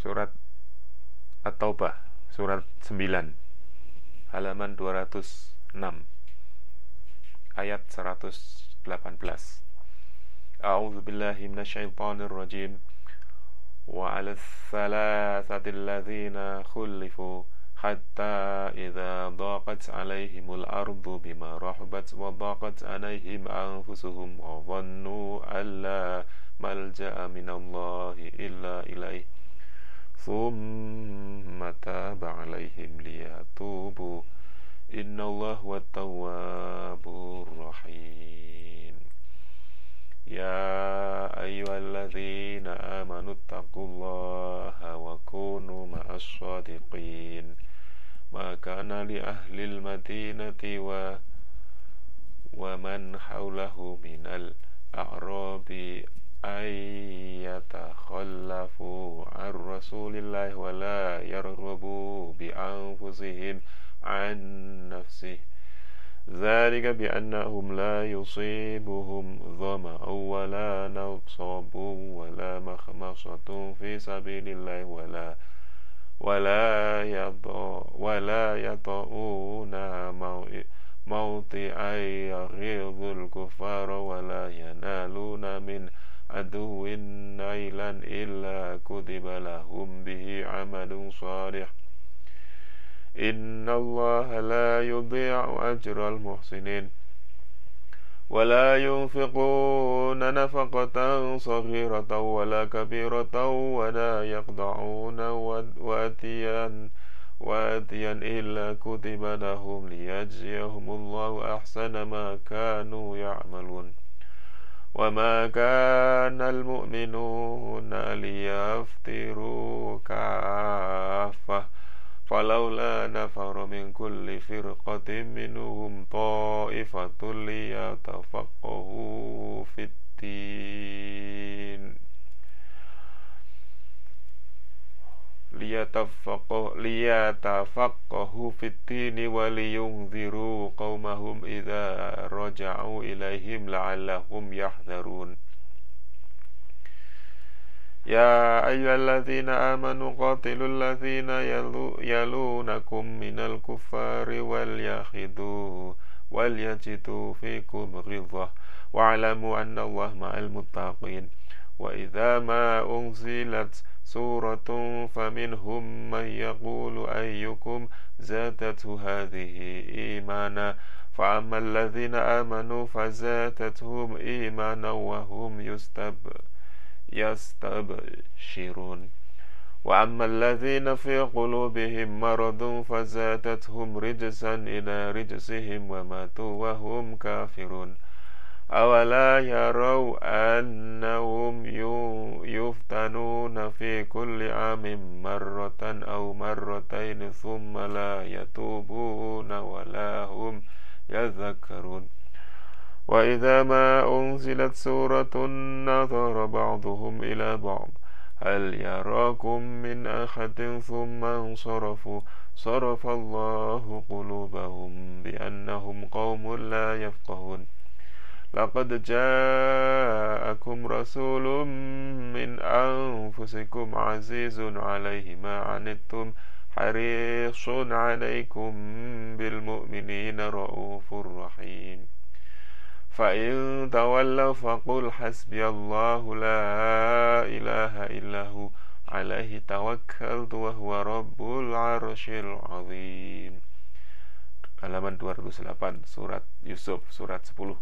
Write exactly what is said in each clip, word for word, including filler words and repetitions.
Surat At-Taubah, surat sembilan, halaman dua ratus enam, ayat seratus delapan belas. A'udzu billahi minasyaitonir rajim. Wa 'alal thalathati alladzina khulifu hatta idza daqat 'alaihimul ardu bima rahabat wa daqat 'alaihim anfusuhum wa dhannu alla malja'a minallahi illa ilaihi thumma taba 'alaihim liyatubu innallaha huwat tawwabur rahim. Ya ayyuhalladzina amanu taqullaha wa kunu ma'as shadiqin. Ma kana li ahlil madinati wa wa man hawlahu minal a'rabi ayyatakhallafu an rasulillahi wa la yarghabu bi anfusihim an nafsihi dzalika bi annahum la yusibuhum dhama'un wa la nasabun wa la makhmasatun fi sabilillahi wa la wa la yata wa la yata'una mawti'an yaghidhul kuffara wa la yanaluna min aduwwin nailan illa kutiba lahum bihi 'amalun shalih. Inna Allaha la yudhi'u ajral muhsinin. Wa la yunfiquna nafaqatan saghiratan wa la kabiratan wa la yaqda'una wadiyan wadiyan illa kutiba lahum liyajziyahumullahu ahsana ma kanu ya'malun. Wa ma kana al-mu'minuna liyaftiru kaffah falawla nafara min kulli firqatin minhum ta'ifatun liyatafaqahu fid-din liyatafaqahu liyatafaqahu fid-din wa liyunziru qaumahum idza raja'u ilaihim la'allahum yahdharun. Ya ayyuhalladzina amanu qatilul ladzina yalunakum minal kuffari wal yakhidu wal yajidu fikum ghidhah wa'lamu anna Allaha ma'al muttaqin. Wa idza ma unzilat suratun faminhum man yaqulu ayyukum zadathu hadhihi imana fa ammal ladzina amanu fazadathum imana wa hum yustab yastabshirun wa amma alladhina fi qulubihim maradun fazadathum rijsan ila rijsihim wa matu wa hum kafirun. Awala yaraw annahum yuftanuna fi kulli amin marratan aw marratayn thumma la yatubuna wa la hum yadhakkarun. Wa idza ma unzilat suratun nadhara ba'dhum ila ba'd hal yarakum min ahadin thumma ansarafu sarafa Allahu qulubahum bi annahum qaumun la yafqahun. Laqad ja'akum rasulun min anfusikum azizun 'alayhi ma 'anittum harisun 'alaykum bil mu'minina ra'ufur rahim. فَإِن تَوَلَّوْا فَقُلْ حَسْبِيَ اللَّهُ لَا إِلَهَ إِلَّا هُوَ عَلَيْهِ تَوَكَّلْتُ وَهُوَ رَبُّ الْعَرْشِ الْعَظِيمِ. Halaman dua ratus delapan, surat Yusuf, surat sepuluh.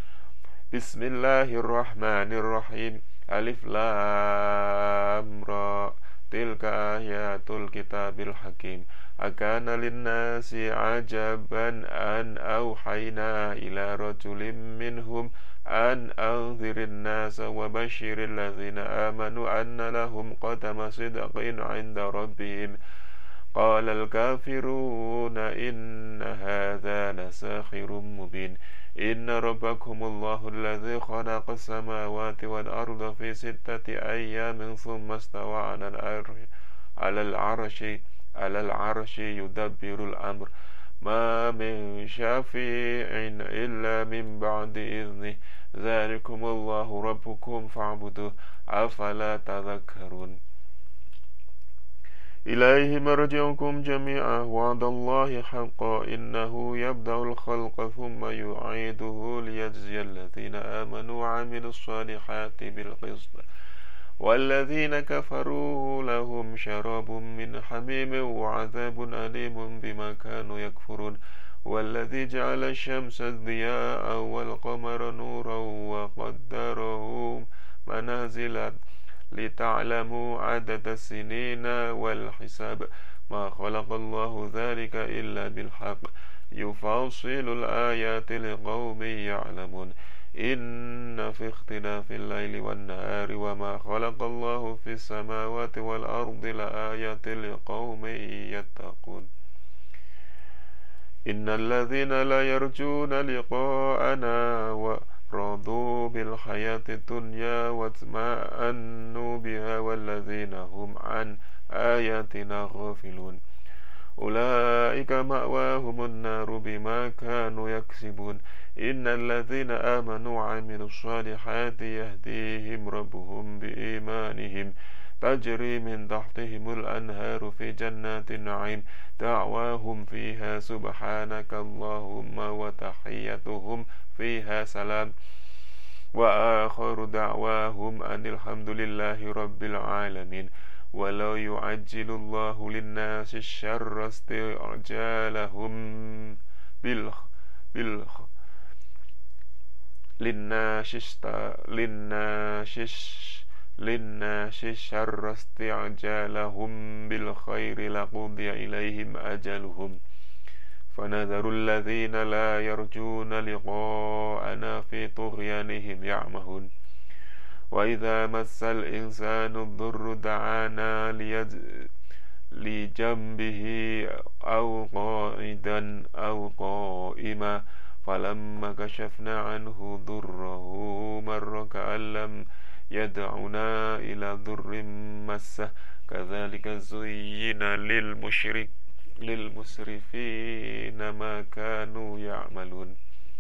Bismillahirrahmanirrahim. Alif lam ra. Tilka ayatul kitabil hakim. Akana linnasi ajaban an awhayna ila rajulin minhum an anzirin nasa wa bashirin lazina amanu anna lahum qadama sidqin inda rabbihim. Qala al-kafiruna inna hadha lasakhirun mubin. Inna rabbakumullahu alladhi khalaqa as-samawati wal arda fi sittati ayyamin thumma istawa 'ala al-'arshi 'ala al-'arshi 'ala al-'arshi yudabbirul amr ma min syafi'in illa min ba'di idhnih dzalikumullahu rabbukum fa'buduh afala tadhakkarun. إليه مرجعكم جميعا وعد الله حقا إنه يبدأ الخلق ثم يعيده ليجزي الذين آمنوا وعملوا الصالحات بالقسط والذين كفروا لهم شراب من حميم وعذاب أليم بما كانوا يكفرون والذي جعل الشمس ضياء والقمر نورا وقدره منازل لتعلموا عدد السنين والحساب ما خلق الله ذلك إلا بالحق يفصل الآيات لقوم يعلمون إن في اختلاف الليل والنهار وما خلق الله في السماوات والأرض لآيات لقوم يتقون إن الذين لا يرجون لقاءنا ورضوا بالحياة الدنيا واطمأنوا بها والذين هم عن آياتنا غافلون أولئك مأواهم النار بما كانوا يكسبون إن الذين آمنوا وعملوا الصالحات يهديهم ربهم بإيمانهم تجري من تحتهم الأنهار في جنات النعيم دعواهم فيها سبحانك اللهم وتحيتهم فيها سلام وآخر دعواهم أن الحمد لله رب العالمين ولو يعجل الله للناس الشر استعجالهم بالخ بالخ للناس للناس للناس الشر استعجالهم بالخير لقضي إليهم أجلهم فنذر الذين لا يرجون لقاءنا في طغيانهم يعمهون وإذا مس الإنسان الضر دعانا لجنبه أو قاعدا أو قائما فلما كشفنا عنه ضره مر كأن لم يدعنا إلى ضر مسه كذلك زين للمشرك للمسرفين ما كانوا يعملون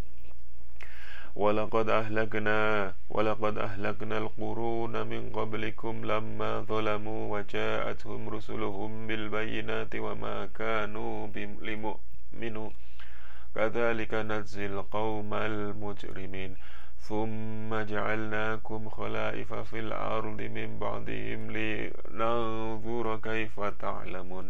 ولقد أهلكنا ولقد أهلكنا القرون من قبلكم لما ظلموا وجاءتهم رسلهم بالبينات وما كانوا ليؤمنوا كذلك نجزي القوم المجرمين ثم جعلناكم خلائف في الأرض من بعدهم لننظر كيف تعلمون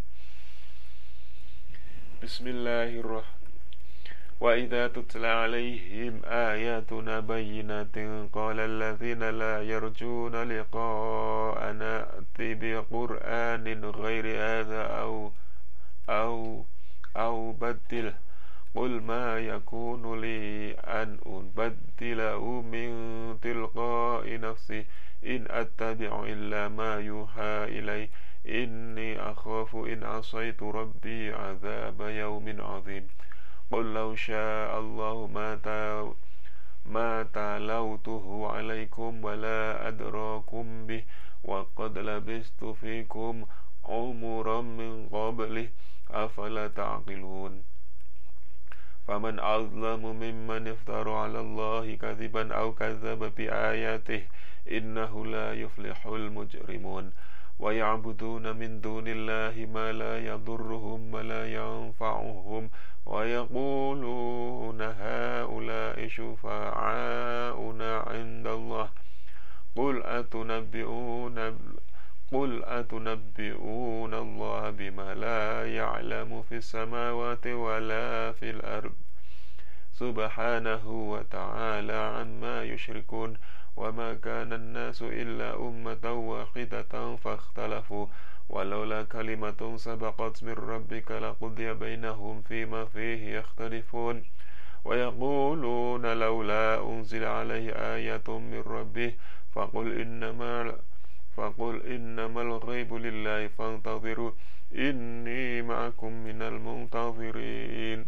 بسم الله الرحمن وإذا تتلى عليهم آياتنا بينات قال الذين لا يرجون لقاءنا ائت بقرآن غير هذا أو أو أو بدله قل ما يكون لي أن أبدله من تلقاء نفسي إن أتبع إلا ما يوحى إلي إني أخاف إن عصيت ربي عذاب يوم عظيم قل لو شاء الله ما ما تلوته عليكم ولا أدراكم به وقد لبثت فيكم عمرا من قبله أفلا تعقلون فمن أظلم ممن افترى على الله كذبا أو كذب بآياته إنه لا يفلح المجرمون ويعبدون من دون الله ما لا يضرهم ولا ينفعهم ويقولون هؤلاء شفعاؤنا عند الله قل أتنبئون قل أتنبئون الله بما لا يعلم في السماوات ولا في الأرض سبحانه وتعالى عما يشركون وما كان الناس إلا أمة واحدة فاختلفوا ولولا كلمة سبقت من ربك لقضي بينهم فيما فيه يختلفون ويقولون لولا أنزل عليه آية من ربه فقل إنما فقل إنما الغيب لله فانتظروا إني معكم من المنتظرين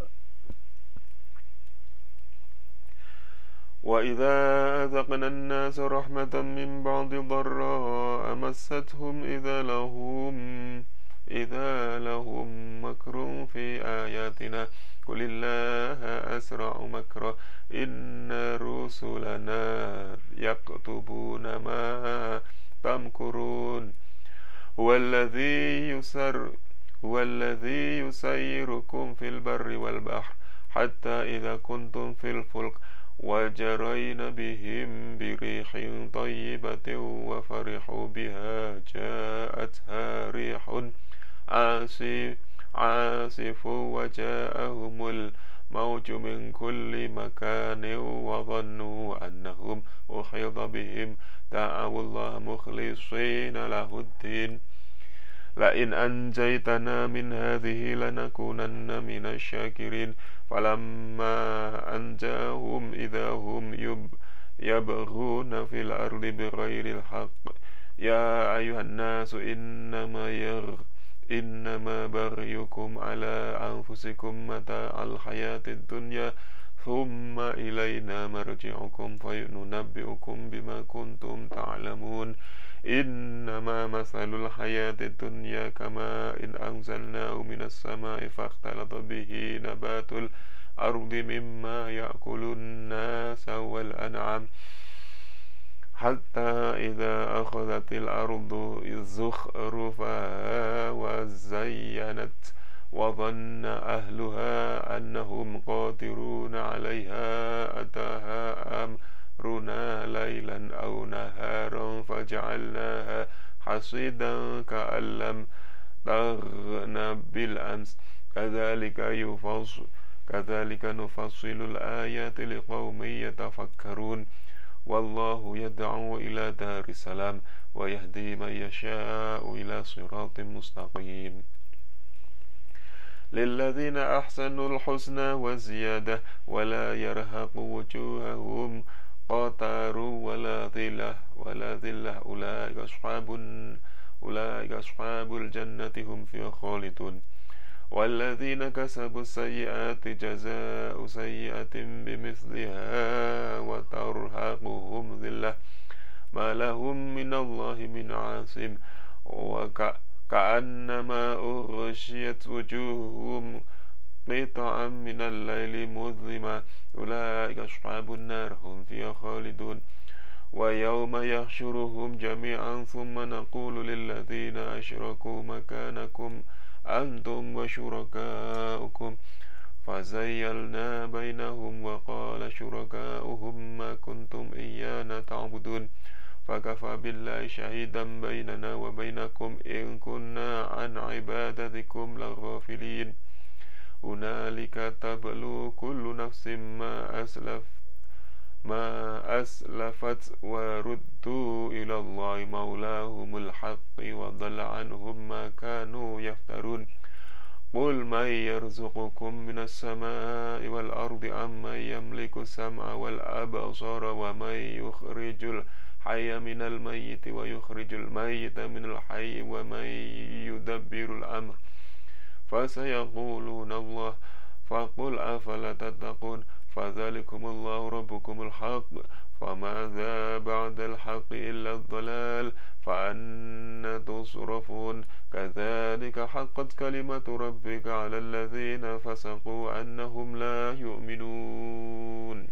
وإذا أذقنا الناس رحمة من بعد ضراء مستهم إذا لهم إذا لهم مكر في آياتنا قل الله أسرع مكرا إن رسلنا يكتبون ما تمكرون هو الذي يسر هو الذي يسيركم في البر والبحر حتى إذا كنتم في الفلك وجرين بهم بريح طيبة وفرحوا بها جاءتها ريح عاصف عاصف وجاءهم الموج من كل مكان وظنوا أنهم أحيط بهم دعوا الله مخلصين له الدين لئن أنجيتنا من هذه لنكونن من الشاكرين فلما أنجاهم إذا هم يبغون في الأرض بغير الحق يا أيها الناس إنما يغ إنما بغيكم على أنفسكم متاع الحياة الدنيا ثم إلينا مرجعكم فننبئكم بما كنتم تعلمون إنما مثل الحياة الدنيا كماء إن أنزلناه من السماء فاختلط به نبات الأرض مما يأكل الناس والأنعام حتى إذا أخذت الأرض زخرفها وزينت وظن أهلها أنهم قادرون عليها أتاها أمرنا ليلا أو نهارا فجعلناها حصيدا كأن لم تغن بالأمس كذلك يفصل كذلك نفصل الآيات لقوم يتفكرون والله يدعو إلى دار السلام ويهدي من يشاء إلى صراط مستقيم للذين أحسنوا الحسنى وزيادة ولا يرهق وجوههم قتر ولا ذلة ولا ذلة أولئك أصحاب أولئك أصحاب الجنة هم فيها خالدون والذين كسبوا السيئات جزاء سيئة بمثلها وترهقهم ذلة ما لهم من الله من عاصم وكأنما أغشيت وجوههم قطعا من الليل مظلما أولئك أصحاب النار هم فيها خالدون ويوم يحشرهم جميعا ثم نقول للذين أشركوا مكانكم أنتم وشركاؤكم فزيلنا بينهم وقال شركاؤهم ما كنتم إيانا تعبدون فكفى بالله شهيدا بيننا وبينكم إن كنا عن عبادتكم لغافلين هنالك تبلو كل نفس ما أسلف ما أسلفت وردوا إلى الله مولاهم الحق وضل عنهم ما كانوا يفترون قل من يرزقكم من السماء والأرض أم من يملك السمع والأبصار ومن يخرج الحي من الميت ويخرج الميت من الحي ومن يدبر الأمر فسيقولون الله فقل أفلا تتقون فذلكم الله ربكم الحق فماذا بعد الحق إلا الضلال فأنى تصرفون كذلك حقت كلمة ربك على الذين فسقوا أنهم لا يؤمنون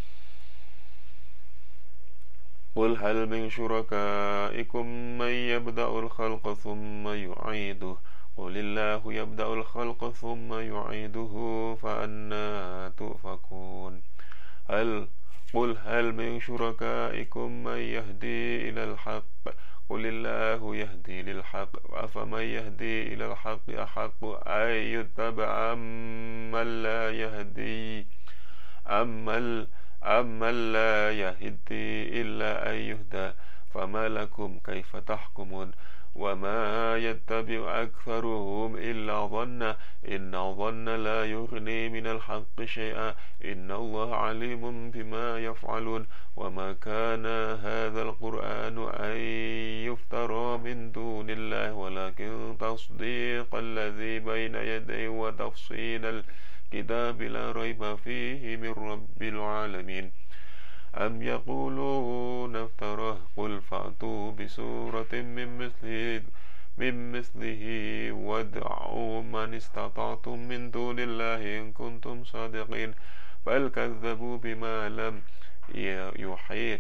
قل هل من شركائكم من يبدأ الخلق ثم يعيده قل الله يبدأ الخلق ثم يعيده فأنى تؤفكون هل قل هل من شركائكم من يهدي إلى الحق قل الله يهدي للحق أفمن يهدي إلى الحق أحق أن يتبع أمن لا يهدي أمن أمن لا يهدي إلا أن يهدى فما لكم كيف تحكمون وما يتبع أكثرهم إلا ظنا إن الظن لا يغني من الحق شيئا إن الله عليم بما يفعلون وما كان هذا القرآن أن يفترى من دون الله ولكن تصديق الذي بين يديه وتفصيل الكتاب لا ريب فيه من رب العالمين أم يقولون افتراه قل فأتوا بسورة من مثله من مثله وادعوا من استطعتم من دون الله إن كنتم صادقين بل كذبوا بما لم يحيط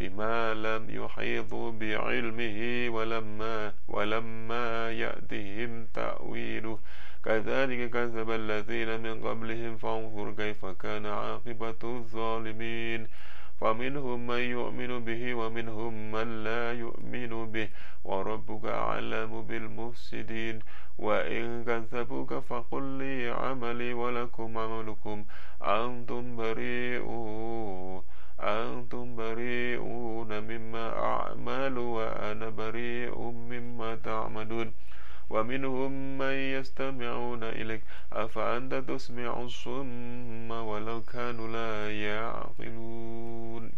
بما لم يحيطوا بعلمه ولما ولما يأتهم تأويله كذلك كذب الذين من قبلهم فانظر كيف كان عاقبة الظالمين فمنهم من يؤمن به ومنهم من لا يؤمن به وربك أعلم بالمفسدين وإن كذبوك فقل لي عملي ولكم عملكم أنتم بريئون أنتم بريئون مما أعمل وأنا بريء مما تعملون ومنهم من يستمعون إليك أفأنت تسمع الصم ولو كانوا لا يعقلون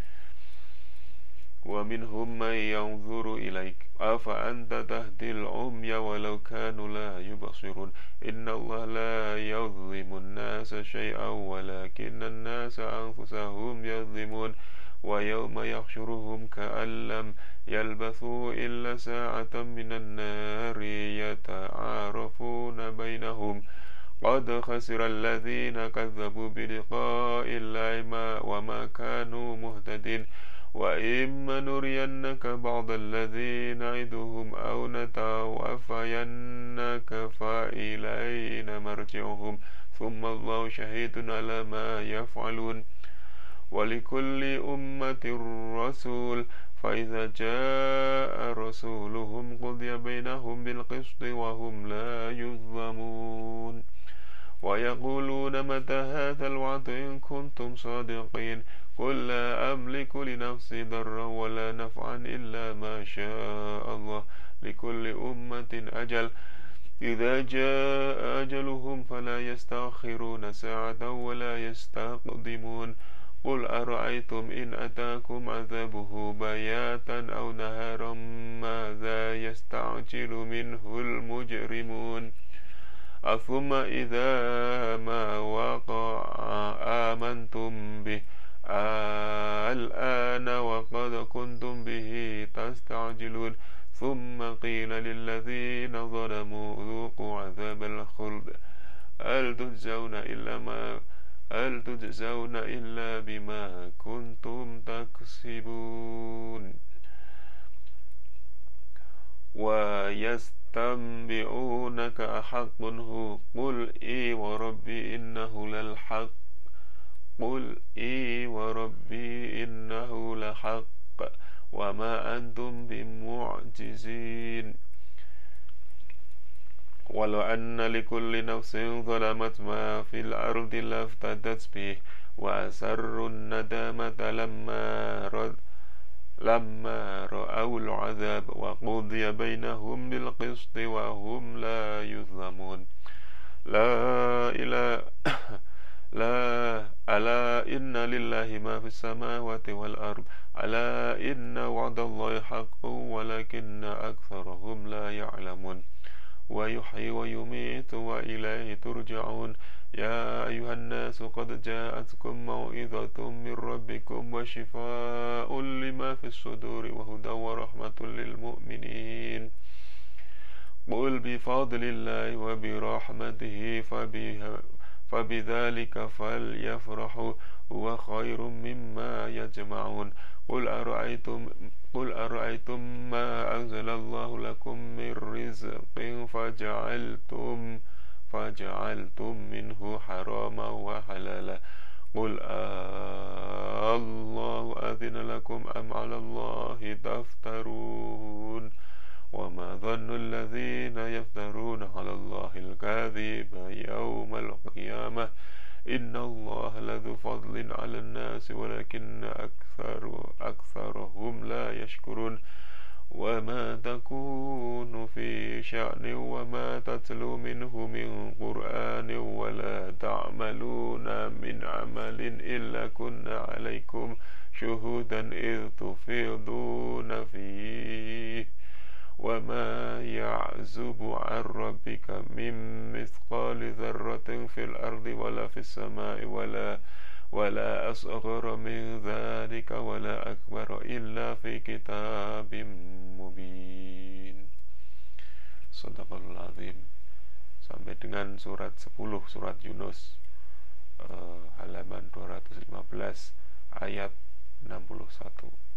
ومنهم من ينظر إليك أفأنت تهدي العمي ولو كانوا لا يبصرون إن الله لا يظلم الناس شيئا ولكن الناس أنفسهم يظلمون ويوم يحشرهم كأن لم يلبثوا إلا ساعة من النار يتعارفون بينهم قد خسر الذين كذبوا بلقاء الله وما كانوا مهتدين وإما نرينك بعض الذين نعدهم أو نتوفينك فإلينا مرجعهم ثم الله شهيد على ما يفعلون ولكل أمة رسول فإذا جاء رسولهم قضي بينهم بالقسط وهم لا يظلمون ويقولون متى هذا الوعد إن كنتم صادقين قل لا أملك لنفسي ضرا ولا نفعا إلا ما شاء الله لكل أمة أجل إذا جاء أجلهم فلا يستأخرون ساعة ولا يستقدمون قل أرأيتم إن أتاكم عذابه بياتا أو نهارا ماذا يستعجل منه المجرمون ثم إذا ما وقع آمنتم به الآن وقد كنتم به تستعجلون ثم قيل للذين ظلموا ذوقوا عذاب الخلد هل تجزون إلا ما هل تجزون إلا بما كنتم تكسبون ويستنبئونك أحق هو قل إي وربي إنه للحق قل إي وربي إنه لحق وما أنتم بمعجزين ولو أن لكل نفس ظلمت ما في الأرض لافتدت به وأسروا الندامة لما رد لما رأوا العذاب وقضي بينهم بالقسط وهم لا يظلمون لا إله لا ألا إن لله ما في السماوات والأرض ألا إن وعد الله حق ولكن أكثرهم لا يعلمون ويحيي ويميت وإليه ترجعون يا أيها الناس قد جاءتكم موعظة من ربكم وشفاء لما في الصدور وهدى ورحمة للمؤمنين قل بفضل الله وبرحمته فبها فبذلك فليفرحوا هو خير مما يجمعون قل أرأيتم قل أرأيتم ما أنزل الله لكم من رزق فجعلتم فجعلتم منه حراما وحلالا قل آه الله أذن لكم أم على الله تفترون وما ظن الذين يفترون على الله الكاذب يوم القيامة إن الله لذو فضل على الناس ولكن أكثر أكثرهم لا يشكرون وما تكون في شأن وما تتلو منه من قرآن ولا تعملون من عمل إلا كنا عليكم شهودا إذ تفيضون فيه وما يعزب عن ربك من مثقال ذرة في الأرض ولا في السماء ولا ولا أصغر من ذلك ولا أكبر إلا في كتاب مبين. Shadaqallahul Azim. Sampai dengan surat sepuluh surat Yunus uh, halaman dua ratus lima belas ayat enam puluh satu.